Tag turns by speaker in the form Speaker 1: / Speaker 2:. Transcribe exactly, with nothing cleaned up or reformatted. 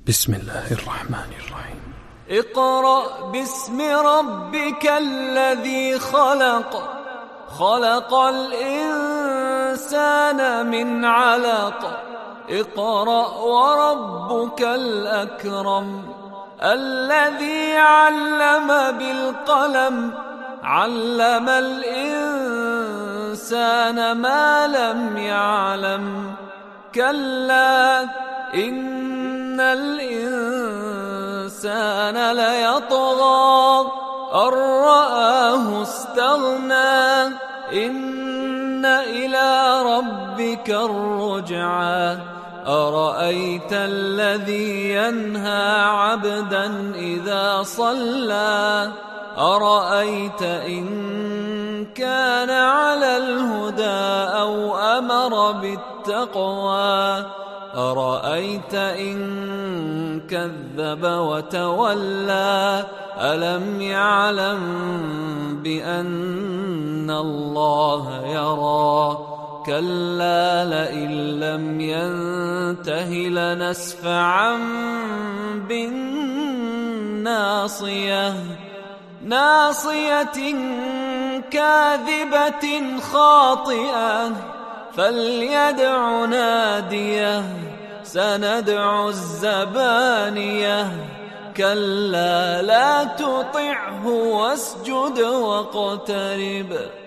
Speaker 1: بسم الله الرحمن الرحيم.
Speaker 2: اقرأ باسم ربك الذي خلق خلق الإنسان من علق اقرأ وربك الأكرم الذي علم بالقلم علم الإنسان ما لم يعلم كلا إن الإنسان ليطغى أن رآه استغنى إن إلى ربك الرجعى أرأيت الذي ينهى عبدا إذا صلى أرأيت إن كان على الهدى أو أمر بالتقوى أرأيت إن كذب وتولى ألم يعلم بأن الله يرى كلا لئن لم ينته لنسفعا بالناصية ناصية كاذبة خاطئة فليدع ناديه سندع الزبانية كلا لا تطعه واسجد واقترب